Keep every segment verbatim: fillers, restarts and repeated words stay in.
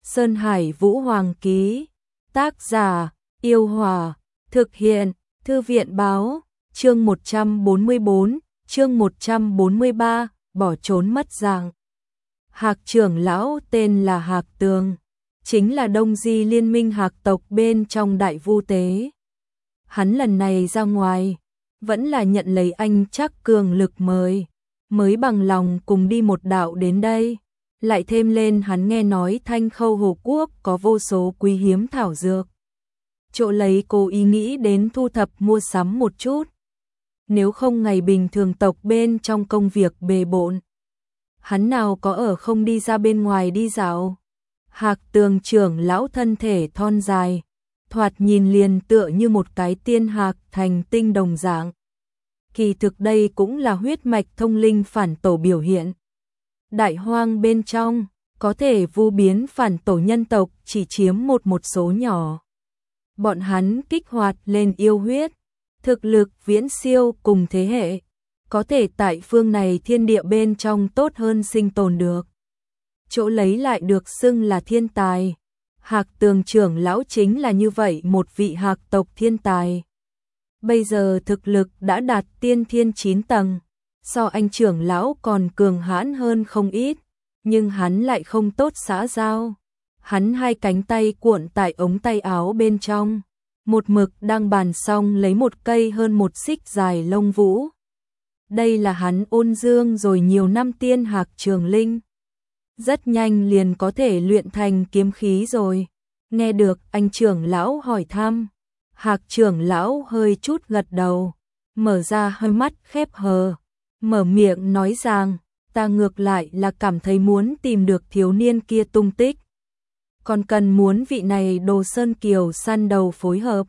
Sơn Hải Vũ Hoàng ký. Tác giả, Yêu Hòa. Thực hiện, Thư viện báo. Chương một trăm bốn mươi bốn, chương một trăm bốn mươi ba, bỏ trốn mất dạng. Hạc trưởng lão tên là Hạc Tường, chính là Đông Di liên minh Hạc tộc bên trong Đại Vu Tế. Hắn lần này ra ngoài, vẫn là nhận lấy anh Trác cường lực mời, mới bằng lòng cùng đi một đạo đến đây. Lại thêm lên hắn nghe nói Thanh Khâu Hồ Quốc có vô số quý hiếm thảo dược. Chỗ lấy cố ý nghĩ đến thu thập mua sắm một chút. Nếu không ngày bình thường tộc bên trong công việc bề bộn, hắn nào có ở không đi ra bên ngoài đi dạo. Hạc Tường trưởng lão thân thể thon dài, thoạt nhìn liền tựa như một cái tiên hạc thành tinh đồng dạng. Kỳ thực đây cũng là huyết mạch thông linh phản tổ biểu hiện. Đại hoang bên trong, có thể vu biến phản tổ nhân tộc chỉ chiếm một một số nhỏ. Bọn hắn kích hoạt lên yêu huyết, thực lực viễn siêu cùng thế hệ, có thể tại phương này thiên địa bên trong tốt hơn sinh tồn được. Chỗ lấy lại được xưng là thiên tài. Hạc Tường trưởng lão chính là như vậy một vị hạc tộc thiên tài. Bây giờ thực lực đã đạt tiên thiên chín tầng, so anh trưởng lão còn cường hãn hơn không ít, nhưng hắn lại không tốt xã giao. Hắn hai cánh tay cuộn tại ống tay áo bên trong, một mực đang bàn xong lấy một cây hơn một xích dài lông vũ. Đây là hắn ôn dương rồi nhiều năm tiên hạc trường linh. Rất nhanh liền có thể luyện thành kiếm khí rồi. Nghe được anh trưởng lão hỏi thăm, Hạc trưởng lão hơi chút gật đầu, mở ra hơi mắt khép hờ, mở miệng nói rằng, ta ngược lại là cảm thấy muốn tìm được thiếu niên kia tung tích. Còn cần muốn vị này Đồ Sơn Kiều săn đầu phối hợp.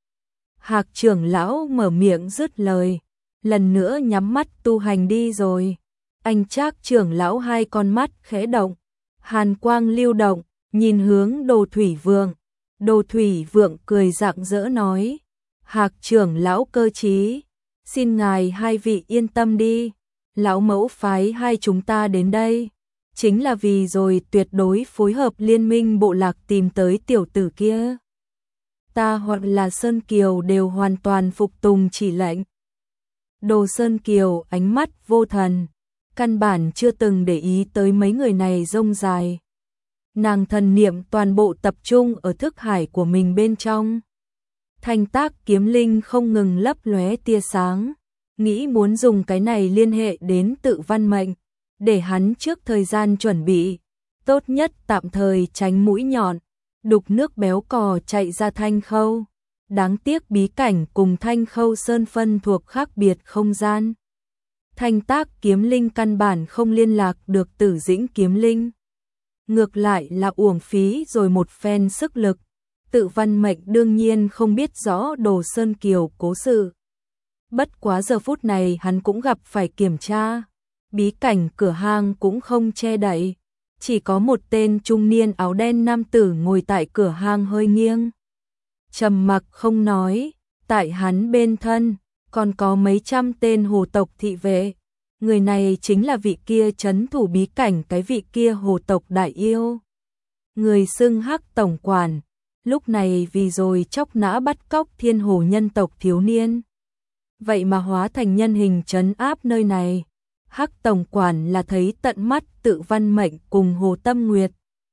Hạc trưởng lão mở miệng dứt lời, lần nữa nhắm mắt tu hành đi rồi. Anh Trác trưởng lão hai con mắt khẽ động, hàn quang lưu động, nhìn hướng Đồ Thủy Vượng. Đồ Thủy Vượng cười rạng rỡ nói, Hạc trưởng lão cơ trí, xin ngài hai vị yên tâm đi, lão mẫu phái hai chúng ta đến đây, chính là vì rồi tuyệt đối phối hợp liên minh bộ lạc tìm tới tiểu tử kia. Ta hoặc là Sơn Kiều đều hoàn toàn phục tùng chỉ lệnh. Đồ Sơn Kiều ánh mắt vô thần, căn bản chưa từng để ý tới mấy người này rông dài. Nàng thần niệm toàn bộ tập trung ở thức hải của mình bên trong. Thanh tác kiếm linh không ngừng lấp lóe tia sáng, nghĩ muốn dùng cái này liên hệ đến tự văn mệnh, để hắn trước thời gian chuẩn bị, tốt nhất tạm thời tránh mũi nhọn, đục nước béo cò chạy ra Thanh Khâu. Đáng tiếc bí cảnh cùng Thanh Khâu Sơn phân thuộc khác biệt không gian. Thanh tác kiếm linh căn bản không liên lạc được Tử Dĩnh kiếm linh. Ngược lại là uổng phí rồi một phen sức lực. Tự văn mệnh đương nhiên không biết rõ Đồ Sơn Kiều cố sự. Bất quá giờ phút này hắn cũng gặp phải kiểm tra. Bí cảnh cửa hang cũng không che đậy. Chỉ có một tên trung niên áo đen nam tử ngồi tại cửa hang hơi nghiêng. Trầm mặc không nói, tại hắn bên thân, còn có mấy trăm tên hồ tộc thị vệ. Người này chính là vị kia trấn thủ bí cảnh cái vị kia hồ tộc đại yêu. Người xưng Hắc tổng quản, lúc này vì rồi chóc nã bắt cóc thiên hồ nhân tộc thiếu niên. Vậy mà hóa thành nhân hình trấn áp nơi này. Hắc tổng quản là thấy tận mắt tự văn mệnh cùng Hồ Tâm Nguyệt,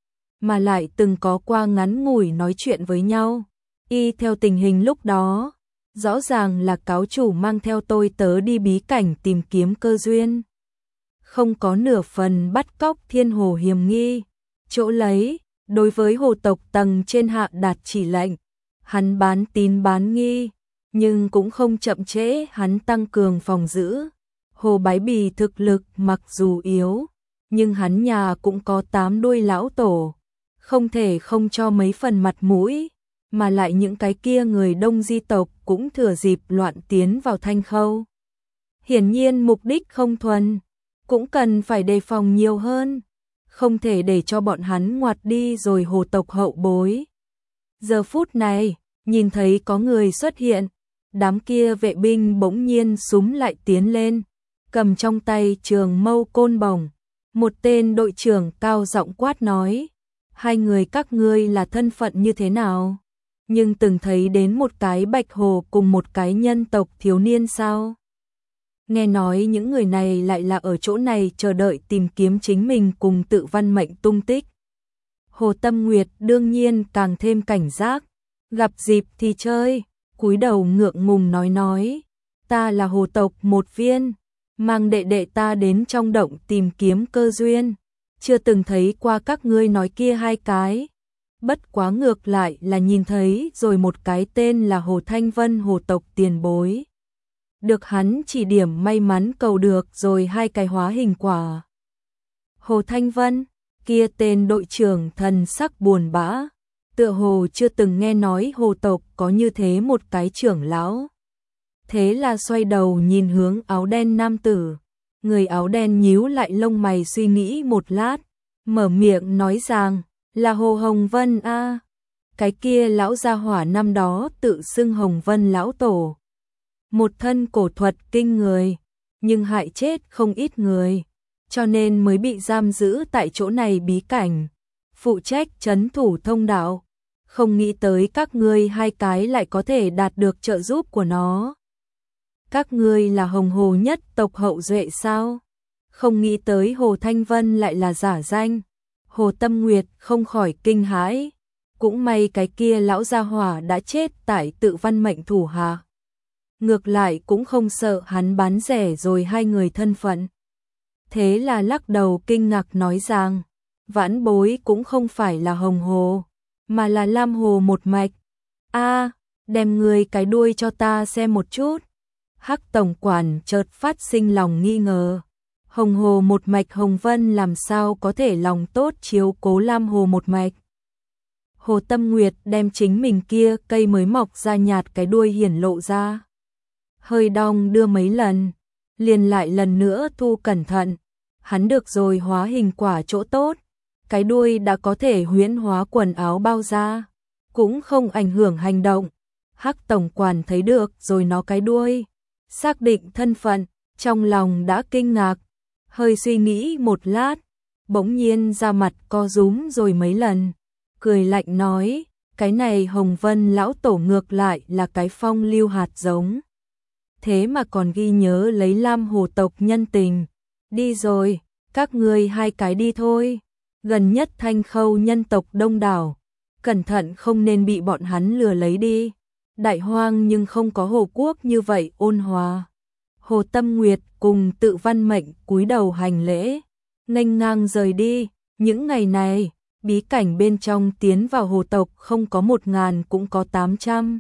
mà lại từng có qua ngắn ngủi nói chuyện với nhau. Y theo tình hình lúc đó, rõ ràng là cáo chủ mang theo tôi tớ đi bí cảnh tìm kiếm cơ duyên. Không có nửa phần bắt cóc thiên hồ hiểm nghi. Chỗ lấy, đối với hồ tộc tầng trên hạ đạt chỉ lệnh, hắn bán tín bán nghi, nhưng cũng không chậm trễ hắn tăng cường phòng giữ. Hồ Bái Bì thực lực mặc dù yếu, nhưng hắn nhà cũng có tám đuôi lão tổ, không thể không cho mấy phần mặt mũi, mà lại những cái kia người Đông Di tộc cũng thừa dịp loạn tiến vào Thanh Khâu. Hiển nhiên mục đích không thuần, cũng cần phải đề phòng nhiều hơn, không thể để cho bọn hắn ngoặt đi rồi hồ tộc hậu bối. Giờ phút này, nhìn thấy có người xuất hiện, đám kia vệ binh bỗng nhiên súng lại tiến lên, cầm trong tay trường mâu côn bổng. Một tên đội trưởng cao giọng quát nói, Hai người các ngươi là thân phận như thế nào? Nhưng từng thấy đến một cái bạch hồ cùng một cái nhân tộc thiếu niên sao? Nghe nói những người này lại là ở chỗ này chờ đợi tìm kiếm chính mình cùng Tự Văn Mệnh tung tích. Hồ Tâm Nguyệt đương nhiên càng thêm cảnh giác, gặp dịp thì chơi, cúi đầu ngượng ngùng nói nói, ta là hồ tộc một viên, mang đệ đệ ta đến trong động tìm kiếm cơ duyên, chưa từng thấy qua các ngươi nói kia hai cái. Bất quá ngược lại là nhìn thấy rồi một cái tên là Hồ Thanh Vân hồ tộc tiền bối. Được hắn chỉ điểm may mắn cầu được rồi hai cái hóa hình quả. Hồ Thanh Vân, kia tên đội trưởng thần sắc buồn bã, tựa hồ chưa từng nghe nói hồ tộc có như thế một cái trưởng lão. Thế là xoay đầu nhìn hướng áo đen nam tử, người áo đen nhíu lại lông mày suy nghĩ một lát, mở miệng nói rằng, là Hồ Hồng Vân a. Cái kia lão gia hỏa năm đó tự xưng Hồng Vân lão tổ. Một thân cổ thuật kinh người, nhưng hại chết không ít người, cho nên mới bị giam giữ tại chỗ này bí cảnh, phụ trách trấn thủ thông đạo. Không nghĩ tới các ngươi hai cái lại có thể đạt được trợ giúp của nó. Các ngươi là Hồng Hồ nhất tộc hậu duệ sao? Không nghĩ tới Hồ Thanh Vân lại là giả danh. Hồ Tâm Nguyệt không khỏi kinh hãi, cũng may cái kia lão gia hỏa đã chết tại Tự Văn Mệnh thủ hạ. Ngược lại cũng không sợ hắn bán rẻ rồi hai người thân phận. Thế là lắc đầu kinh ngạc nói rằng, vãn bối cũng không phải là Hồng Hồ, mà là Lam Hồ một mạch. A, đem người cái đuôi cho ta xem một chút. Hắc tổng quản chợt phát sinh lòng nghi ngờ. Hồng Hồ một mạch Hồng Vân làm sao có thể lòng tốt chiếu cố Lam Hồ một mạch. Hồ Tâm Nguyệt đem chính mình kia cây mới mọc ra nhạt cái đuôi hiển lộ ra. Hơi đong đưa mấy lần, liền lại lần nữa thu cẩn thận. Hắn được rồi hóa hình quả chỗ tốt, cái đuôi đã có thể huyễn hóa quần áo bao da, cũng không ảnh hưởng hành động. Hắc tổng quản thấy được rồi nó cái đuôi, xác định thân phận, trong lòng đã kinh ngạc, hơi suy nghĩ một lát, bỗng nhiên ra mặt co rúm rồi mấy lần, cười lạnh nói, cái này Hồng Vân lão tổ ngược lại là cái phong lưu hạt giống. Thế mà còn ghi nhớ lấy Lam Hồ tộc nhân tình. Đi rồi, các ngươi hai cái đi thôi. Gần nhất Thanh Khâu nhân tộc đông đảo, cẩn thận không nên bị bọn hắn lừa lấy đi. Đại hoang nhưng không có Hồ Quốc như vậy ôn hòa. Hồ Tâm Nguyệt cùng Tự Văn Mệnh cúi đầu hành lễ, nghênh ngang rời đi. Những ngày này, bí cảnh bên trong tiến vào hồ tộc không có một ngàn cũng có tám trăm.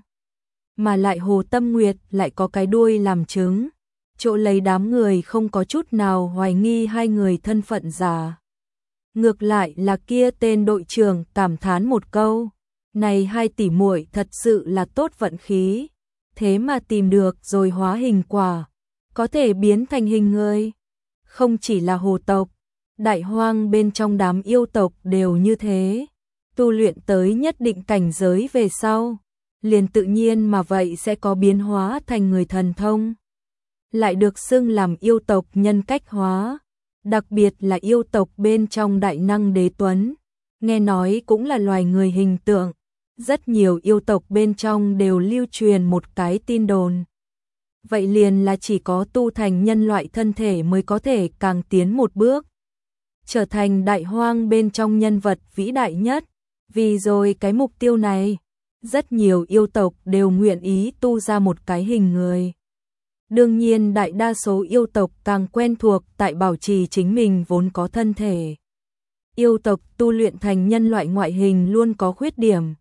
Mà lại Hồ Tâm Nguyệt lại có cái đuôi làm chứng, chỗ lấy đám người không có chút nào hoài nghi hai người thân phận giả. Ngược lại là kia tên đội trưởng cảm thán một câu, này hai tỷ muội thật sự là tốt vận khí, thế mà tìm được rồi hóa hình quả, có thể biến thành hình người. Không chỉ là hồ tộc, đại hoang bên trong đám yêu tộc đều như thế, tu luyện tới nhất định cảnh giới về sau, liền tự nhiên mà vậy sẽ có biến hóa thành người thần thông. Lại được xưng làm yêu tộc nhân cách hóa, đặc biệt là yêu tộc bên trong đại năng đế tuấn, nghe nói cũng là loài người hình tượng. Rất nhiều yêu tộc bên trong đều lưu truyền một cái tin đồn. Vậy liền là chỉ có tu thành nhân loại thân thể mới có thể càng tiến một bước, trở thành đại hoang bên trong nhân vật vĩ đại nhất. Vì rồi cái mục tiêu này, rất nhiều yêu tộc đều nguyện ý tu ra một cái hình người. Đương nhiên đại đa số yêu tộc càng quen thuộc tại bảo trì chính mình vốn có thân thể. Yêu tộc tu luyện thành nhân loại ngoại hình luôn có khuyết điểm,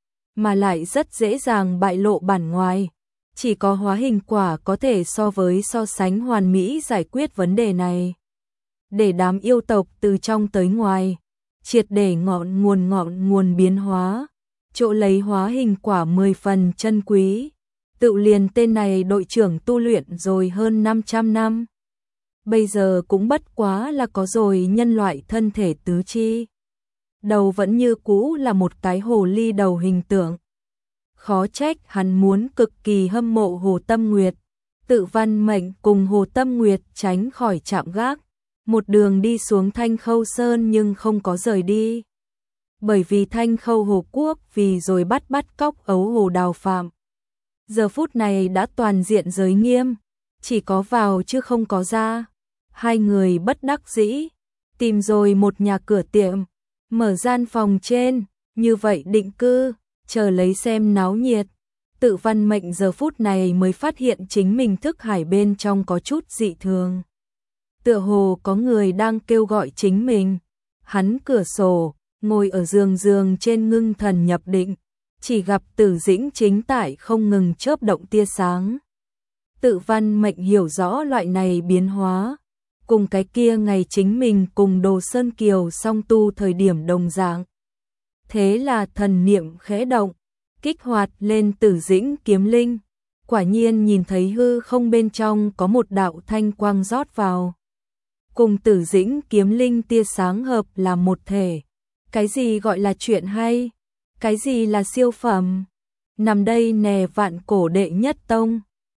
mà lại rất dễ dàng bại lộ bản ngoài. Chỉ có hóa hình quả có thể so với so sánh hoàn mỹ giải quyết vấn đề này. Để đám yêu tộc từ trong tới ngoài, triệt để ngọn nguồn ngọn nguồn biến hóa, chỗ lấy hóa hình quả mười phần chân quý. Tự liền tên này đội trưởng tu luyện rồi hơn năm trăm năm. Bây giờ cũng bất quá là có rồi nhân loại thân thể tứ chi. Đầu vẫn như cũ là một cái hồ ly đầu hình tượng. Khó trách hắn muốn cực kỳ hâm mộ Hồ Tâm Nguyệt. Tự Văn Mệnh cùng Hồ Tâm Nguyệt tránh khỏi chạm gác, một đường đi xuống Thanh Khâu Sơn nhưng không có rời đi. bởi vì Thanh Khâu Hồ Quốc vì rồi bắt bắt cóc ấu hồ đào phạm. Giờ phút này đã toàn diện giới nghiêm, chỉ có vào chứ không có ra. Hai người bất đắc dĩ, tìm rồi một nhà cửa tiệm, mở gian phòng trên, như vậy định cư, chờ lấy xem náo nhiệt. Tự Văn Mệnh giờ phút này mới phát hiện chính mình thức hải bên trong có chút dị thường. Tựa hồ có người đang kêu gọi chính mình. Hắn cửa sổ, ngồi ở giường giường trên ngưng thần nhập định, chỉ gặp Tử Dĩnh chính tại không ngừng chớp động tia sáng. Tự Văn Mệnh hiểu rõ loại này biến hóa, cùng cái kia ngày chính mình cùng Đồ Sơn Kiều song tu thời điểm đồng dạng. Thế là thần niệm khẽ động, kích hoạt lên Tử Dĩnh kiếm linh, quả nhiên nhìn thấy hư không bên trong có một đạo thanh quang rót vào. Cùng Tử Dĩnh kiếm linh tia sáng hợp là một thể. Cái gì gọi là chuyện hay? Cái gì là siêu phẩm? Nằm đây nè vạn cổ đệ nhất tông.